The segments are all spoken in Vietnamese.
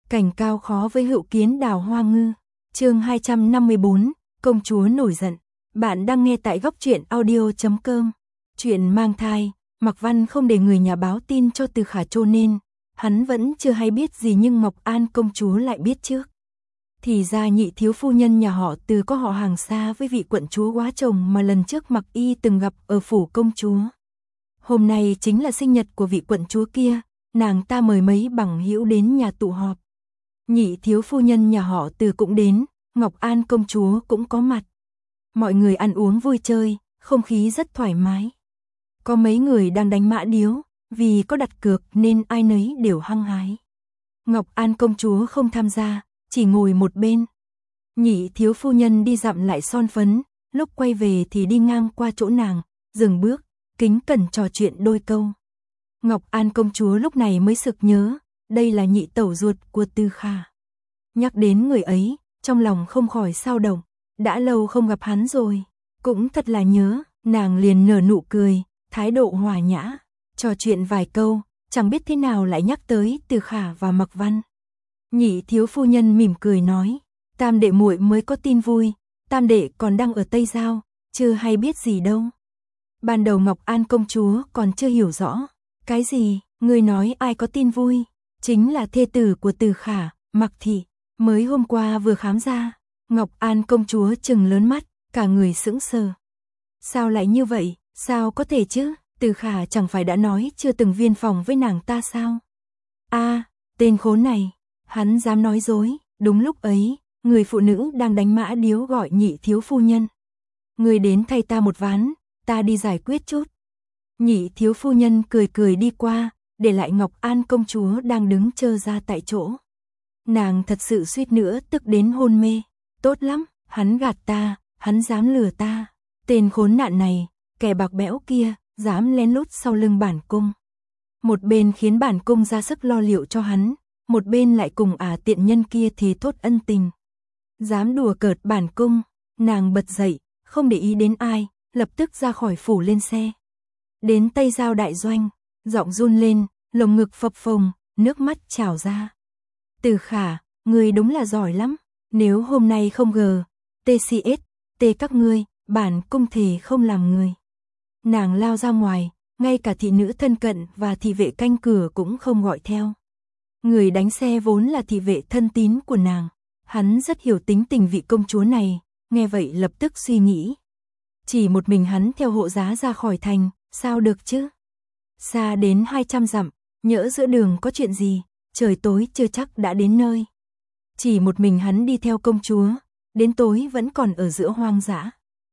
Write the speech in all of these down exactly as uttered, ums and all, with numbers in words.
Cảnh cao khó với hữu kiến đào hoa ngư. Chương hai trăm năm mươi bốn, công chúa nổi giận. Bạn đang nghe tại góc truyện audio chấm com. Chuyện mang thai, Mạc Văn không để người nhà báo tin cho Từ Khả cho nên hắn vẫn chưa hay biết gì, nhưng Ngọc An công chúa lại biết trước. Thì ra nhị thiếu phu nhân nhà họ Từ có họ hàng xa với vị quận chúa quá chồng mà lần trước Mặc Y từng gặp ở phủ công chúa. Hôm nay chính là sinh nhật của vị quận chúa kia, nàng ta mời mấy bằng hữu đến nhà tụ họp. Nhị thiếu phu nhân nhà họ Từ cũng đến, Ngọc An công chúa cũng có mặt. Mọi người ăn uống vui chơi, không khí rất thoải mái. Có mấy người đang đánh mã điếu, vì có đặt cược nên ai nấy đều hăng hái. Ngọc An công chúa không tham gia, chỉ ngồi một bên. Nhị thiếu phu nhân đi dặm lại son phấn, lúc quay về thì đi ngang qua chỗ nàng, dừng bước, kính cẩn trò chuyện đôi câu. Ngọc An công chúa lúc này mới sực nhớ, đây là nhị tẩu ruột của Từ Khả. Nhắc đến người ấy, trong lòng không khỏi xao động, đã lâu không gặp hắn rồi, cũng thật là nhớ, nàng liền nở nụ cười, thái độ hòa nhã, trò chuyện vài câu, chẳng biết thế nào lại nhắc tới Từ Khả và Mạc Văn. Nhị thiếu phu nhân mỉm cười nói, tam đệ muội mới có tin vui, tam đệ còn đang ở Tây Giao, chưa hay biết gì đâu. Ban đầu Ngọc An công chúa còn chưa hiểu rõ, cái gì, người nói ai có tin vui, chính là thê tử của Từ Khả, Mạc Thị, mới hôm qua vừa khám ra. Ngọc An công chúa trừng lớn mắt, cả người sững sờ. Sao lại như vậy, sao có thể chứ, Từ Khả chẳng phải đã nói chưa từng viên phòng với nàng ta sao? A, à, tên khốn này, hắn dám nói dối. Đúng lúc ấy, người phụ nữ đang đánh mã điếu gọi nhị thiếu phu nhân. Người đến thay ta một ván, ta đi giải quyết chút. Nhị thiếu phu nhân cười cười đi qua, để lại Ngọc An công chúa đang đứng trơ ra tại chỗ. Nàng thật sự suýt nữa tức đến hôn mê. Tốt lắm, hắn gạt ta, hắn dám lừa ta. Tên khốn nạn này, kẻ bạc bẽo kia, dám lén lút sau lưng bản cung. Một bên khiến bản cung ra sức lo liệu cho hắn, một bên lại cùng ả tiện nhân kia thì thốt ân tình. Dám đùa cợt bản cung, nàng bật dậy, không để ý đến ai, lập tức ra khỏi phủ lên xe. Đến Tây Giao đại doanh, giọng run lên, lồng ngực phập phồng, nước mắt trào ra. Từ Khả, người đúng là giỏi lắm, nếu hôm nay không gờ, tê xê ét, tê các ngươi, bản cung thề không làm người. Nàng lao ra ngoài, ngay cả thị nữ thân cận và thị vệ canh cửa cũng không gọi theo. Người đánh xe vốn là thị vệ thân tín của nàng, hắn rất hiểu tính tình vị công chúa này, nghe vậy lập tức suy nghĩ. Chỉ một mình hắn theo hộ giá ra khỏi thành, sao được chứ? Xa đến hai trăm dặm, nhỡ giữa đường có chuyện gì, trời tối chưa chắc đã đến nơi. Chỉ một mình hắn đi theo công chúa, đến tối vẫn còn ở giữa hoang dã.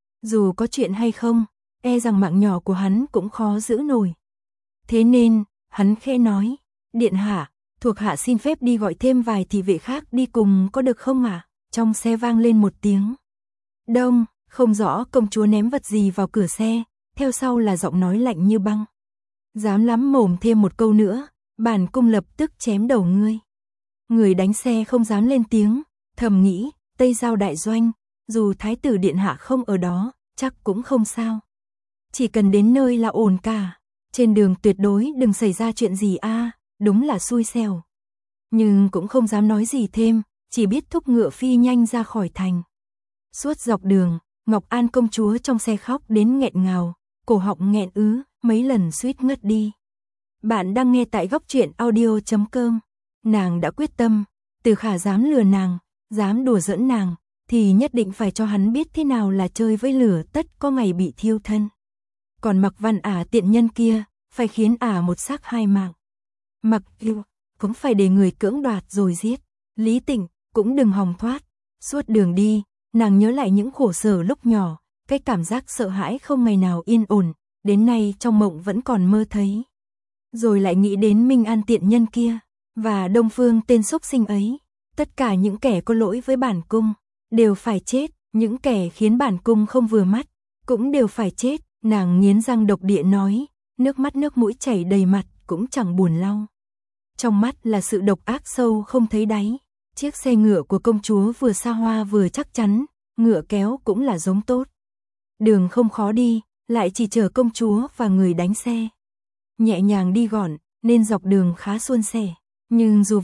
Dù có chuyện hay không, e rằng mạng nhỏ của hắn cũng khó giữ nổi. Thế nên, hắn khẽ nói, điện hạ, thuộc hạ xin phép đi gọi thêm vài thị vệ khác đi cùng có được không ạ? À? Trong xe vang lên một tiếng đông, không rõ công chúa ném vật gì vào cửa xe, theo sau là giọng nói lạnh như băng. Dám lắm mồm thêm một câu nữa, bản cung lập tức chém đầu ngươi. Người đánh xe không dám lên tiếng, thầm nghĩ, Tây Giao đại doanh, dù thái tử điện hạ không ở đó, chắc cũng không sao. Chỉ cần đến nơi là ổn cả, trên đường tuyệt đối đừng xảy ra chuyện gì a, à, đúng là xui xẻo. Nhưng cũng không dám nói gì thêm, chỉ biết thúc ngựa phi nhanh ra khỏi thành. Suốt dọc đường, Ngọc An công chúa trong xe khóc đến nghẹn ngào, cổ họng nghẹn ứ, mấy lần suýt ngất đi. Bạn đang nghe tại góc truyện audio chấm com. Nàng đã quyết tâm, Từ Khả dám lừa nàng, dám đùa giỡn nàng, thì nhất định phải cho hắn biết thế nào là chơi với lửa tất có ngày bị thiêu thân. Còn Mạc Văn ả tiện nhân kia, phải khiến ả một xác hai mạng. Mặc dù cũng phải để người cưỡng đoạt rồi giết. Lý Tịnh cũng đừng hòng thoát. Suốt đường đi, nàng nhớ lại những khổ sở lúc nhỏ, cái cảm giác sợ hãi không ngày nào yên ổn, đến nay trong mộng vẫn còn mơ thấy. Rồi lại nghĩ đến Minh An tiện nhân kia, và Đông Phương tên xúc sinh ấy. Tất cả những kẻ có lỗi với bản cung, đều phải chết, những kẻ khiến bản cung không vừa mắt, cũng đều phải chết. Nàng nghiến răng độc địa nói, nước mắt nước mũi chảy đầy mặt, cũng chẳng buồn lau. Trong mắt là sự độc ác sâu không thấy đáy. Chiếc xe ngựa của công chúa vừa xa hoa vừa chắc chắn, ngựa kéo cũng là giống tốt. Đường không khó đi, lại chỉ chở công chúa và người đánh xe. Nhẹ nhàng đi gọn, nên dọc đường khá suôn sẻ. Nhưng dù vậy,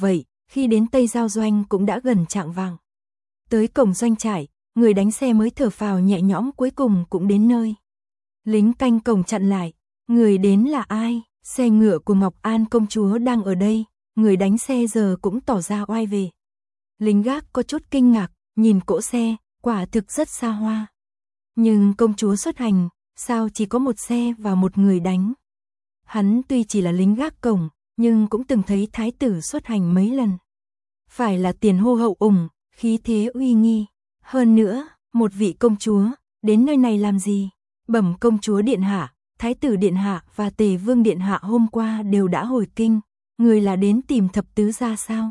Khi đến Tây Giao Doanh cũng đã gần chạng vạng. Tới cổng doanh trại, người đánh xe mới thở phào nhẹ nhõm, cuối cùng cũng đến nơi. Lính canh cổng chặn lại, người đến là ai? Xe ngựa của Ngọc An công chúa đang ở đây, người đánh xe giờ cũng tỏ ra oai về. Lính gác có chút kinh ngạc, nhìn cỗ xe, quả thực rất xa hoa. Nhưng công chúa xuất hành, sao chỉ có một xe và một người đánh? Hắn tuy chỉ là lính gác cổng, nhưng cũng từng thấy thái tử xuất hành mấy lần. Phải là tiền hô hậu ủng, khí thế uy nghi. Hơn nữa, một vị công chúa, đến nơi này làm gì? Bẩm công chúa điện hạ, thái tử điện hạ và tề vương điện hạ hôm qua đều đã hồi kinh. Người là đến tìm thập tứ gia sao?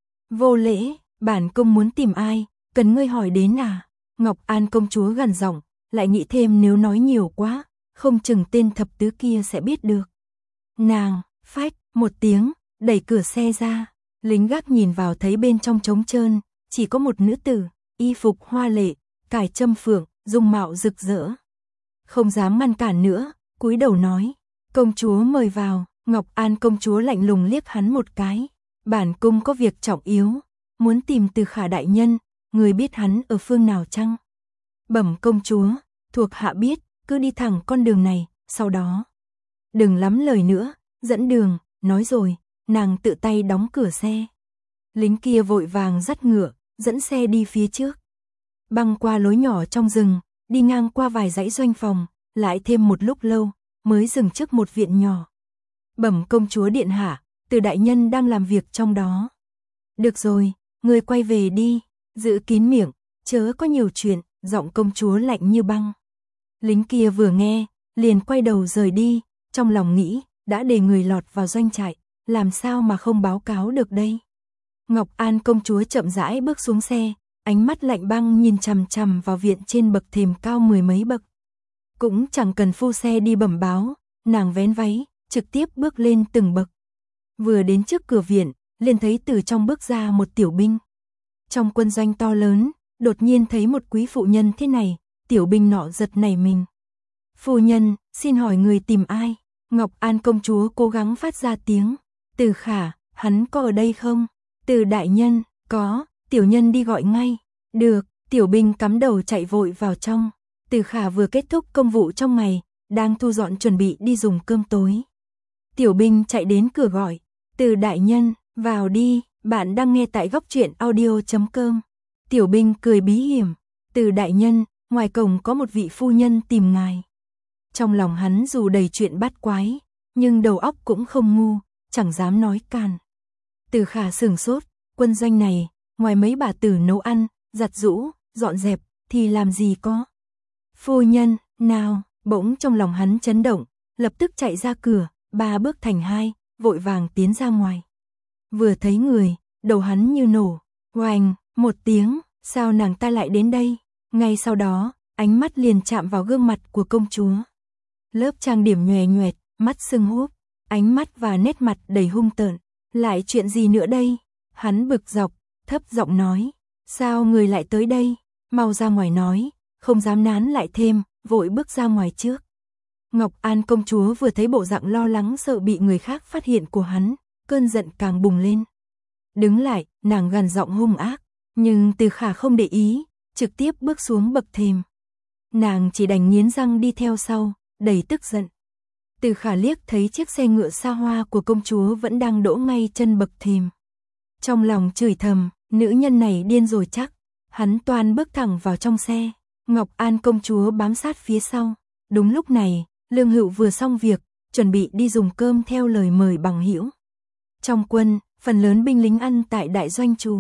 Vô lễ, bản công muốn tìm ai, cần ngươi hỏi đến à? Ngọc An công chúa gằn giọng, lại nghĩ thêm nếu nói nhiều quá, không chừng tên thập tứ kia sẽ biết được. Nàng, phách, một tiếng, đẩy cửa xe ra, lính gác nhìn vào thấy bên trong trống trơn, chỉ có một nữ tử, y phục hoa lệ, cài trâm phượng, dung mạo rực rỡ. Không dám ngăn cản nữa, cúi đầu nói, công chúa mời vào. Ngọc An công chúa lạnh lùng liếc hắn một cái, bản cung có việc trọng yếu, muốn tìm Từ Khả đại nhân, người biết hắn ở phương nào chăng? Bẩm công chúa, thuộc hạ biết, cứ đi thẳng con đường này, sau đó. Đừng lắm lời nữa, dẫn đường, nói rồi, nàng tự tay đóng cửa xe. Lính kia vội vàng dắt ngựa, dẫn xe đi phía trước. Băng qua lối nhỏ trong rừng, đi ngang qua vài dãy doanh phòng, lại thêm một lúc lâu, mới dừng trước một viện nhỏ. Bẩm công chúa điện hạ, Từ đại nhân đang làm việc trong đó. Được rồi, người quay về đi, giữ kín miệng, chớ có nhiều chuyện, giọng công chúa lạnh như băng. Lính kia vừa nghe, liền quay đầu rời đi, trong lòng nghĩ, đã để người lọt vào doanh trại, làm sao mà không báo cáo được đây. Ngọc An công chúa chậm rãi bước xuống xe, ánh mắt lạnh băng nhìn chằm chằm vào viện trên bậc thềm cao mười mấy bậc. Cũng chẳng cần phu xe đi bẩm báo, nàng vén váy, trực tiếp bước lên từng bậc. Vừa đến trước cửa viện, liền thấy từ trong bước ra một tiểu binh. Trong quân doanh to lớn, đột nhiên thấy một quý phụ nhân thế này, tiểu binh nọ giật nảy mình. Phu nhân, xin hỏi người tìm ai? Ngọc An công chúa cố gắng phát ra tiếng. Từ Khả, hắn có ở đây không? Từ đại nhân, có, tiểu nhân đi gọi ngay. Được, tiểu binh cắm đầu chạy vội vào trong. Từ Khả vừa kết thúc công vụ trong ngày, đang thu dọn chuẩn bị đi dùng cơm tối. Tiểu binh chạy đến cửa gọi, Từ đại nhân, vào đi, bạn đang nghe tại góc truyện audio chấm com. Tiểu binh cười bí hiểm, Từ đại nhân, ngoài cổng có một vị phu nhân tìm ngài. Trong lòng hắn dù đầy chuyện bát quái, nhưng đầu óc cũng không ngu, chẳng dám nói càn. Từ Khả sửng sốt, quân doanh này, ngoài mấy bà tử nấu ăn, giặt giũ, dọn dẹp, thì làm gì có. Phu nhân, nào, bỗng trong lòng hắn chấn động, lập tức chạy ra cửa, ba bước thành hai, vội vàng tiến ra ngoài. Vừa thấy người, đầu hắn như nổ, oành, một tiếng, sao nàng ta lại đến đây? Ngay sau đó, ánh mắt liền chạm vào gương mặt của công chúa. Lớp trang điểm nhòe nhoẹt, mắt sưng húp, ánh mắt và nét mặt đầy hung tợn. Lại chuyện gì nữa đây? Hắn bực dọc, thấp giọng nói, sao người lại tới đây? Mau ra ngoài nói, không dám nán lại thêm, vội bước ra ngoài trước. Ngọc An công chúa vừa thấy bộ dạng lo lắng sợ bị người khác phát hiện của hắn, cơn giận càng bùng lên. Đứng lại, nàng gằn giọng hung ác, nhưng Từ Khả không để ý, trực tiếp bước xuống bậc thềm. Nàng chỉ đành nghiến răng đi theo sau, đầy tức giận. Từ Khả liếc thấy chiếc xe ngựa xa hoa của công chúa vẫn đang đỗ ngay chân bậc thềm. Trong lòng chửi thầm, nữ nhân này điên rồi chắc. Hắn toan bước thẳng vào trong xe, Ngọc An công chúa bám sát phía sau. Đúng lúc này, Lương Hữu vừa xong việc, chuẩn bị đi dùng cơm theo lời mời bằng hữu. Trong quân, phần lớn binh lính ăn tại đại doanh trù.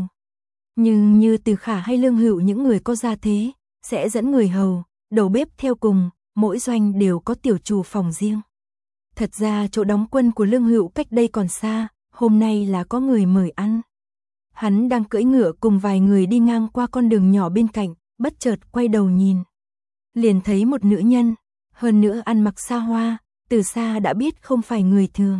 Nhưng như Từ Khả hay Lương Hữu những người có gia thế, sẽ dẫn người hầu, đầu bếp theo cùng, mỗi doanh đều có tiểu trù phòng riêng. Thật ra chỗ đóng quân của Lương Hữu cách đây còn xa, hôm nay là có người mời ăn. Hắn đang cưỡi ngựa cùng vài người đi ngang qua con đường nhỏ bên cạnh, bất chợt quay đầu nhìn. Liền thấy một nữ nhân, hơn nữa ăn mặc xa hoa, từ xa đã biết không phải người thường.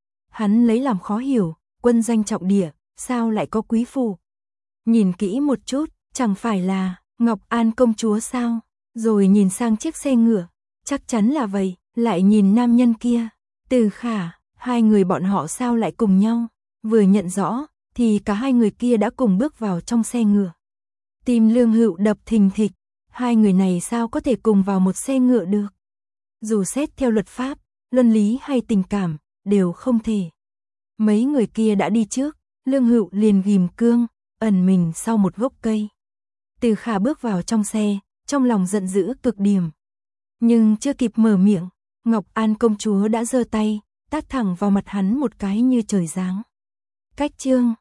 Hắn lấy làm khó hiểu, quân doanh trọng địa, sao lại có quý phụ? Nhìn kỹ một chút, chẳng phải là Ngọc An công chúa sao? Rồi nhìn sang chiếc xe ngựa, chắc chắn là vậy, lại nhìn nam nhân kia, Từ Khả, hai người bọn họ sao lại cùng nhau? Vừa nhận rõ, thì thì cả hai người kia đã cùng bước vào trong xe ngựa. Tim Lương Hựu đập thình thịch, hai người này sao có thể cùng vào một xe ngựa được? Dù xét theo luật pháp, luân lý hay tình cảm, đều không thể. Mấy người kia đã đi trước, Lương Hựu liền ghim cương, ẩn mình sau một gốc cây. Từ Khả bước vào trong xe, trong lòng giận dữ cực điểm. Nhưng chưa kịp mở miệng, Ngọc An công chúa đã giơ tay, tát thẳng vào mặt hắn một cái như trời giáng. Cách chương